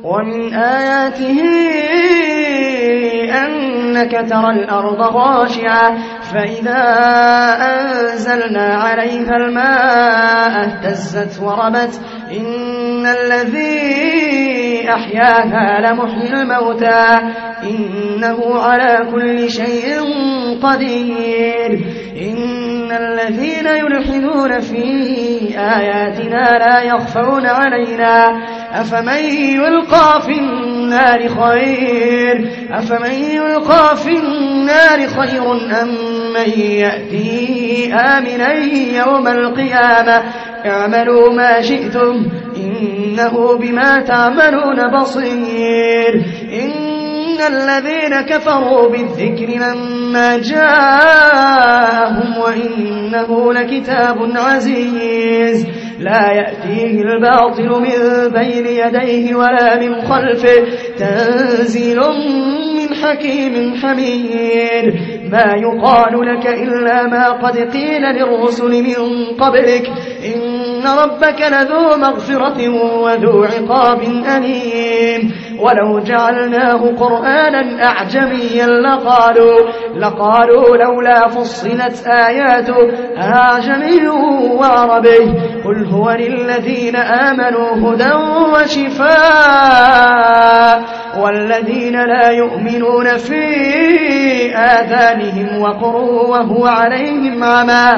ومن آياته أنك ترى الأرض خاشعة فإذا أنزلنا عليها الماء اهتزت وربت إن الذي أحياها لمحيي الموتى إنه على كل شيء قدير إن الذين يلحدون في آياتنا لا يخفون علينا أفمن يلقى في النار خير أم من يأتي آمنا يوم القيامة اعملوا ما شئتم إنه بما تعملون بصير إن الذين كفروا بالذكر لما جاءهم وإنه لكتاب عزيز لا يأتيه الباطل من بين يديه ولا من خلفه تنزيل من حكيم حميد ما يقال لك إلا ما قد قيل للرسل من قبلك إن ربك لذو مغفرة وذو عقاب أليم ولو جعلناه قرآنا أعجميا لقالوا لولا فصلت آياته أعجمي وعربي قل هو للذين آمنوا هدى وشفاء والذين لا يؤمنون في آذانهم وقر وهو عليهم عمى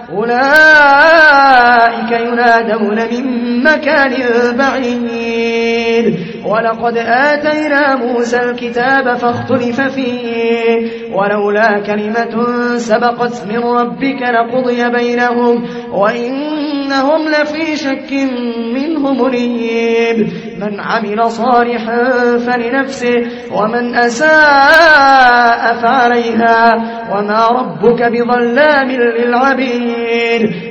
أولئك ينادون من مكان بعيد ولقد آتينا موسى الكتاب فاختلف فيه ولولا كلمة سبقت من ربك لقضي بينهم وإنهم لفي شك منه مريب من عمل صالحا فلنفسه ومن أساء فعليها وما ربك بظلام للعبيد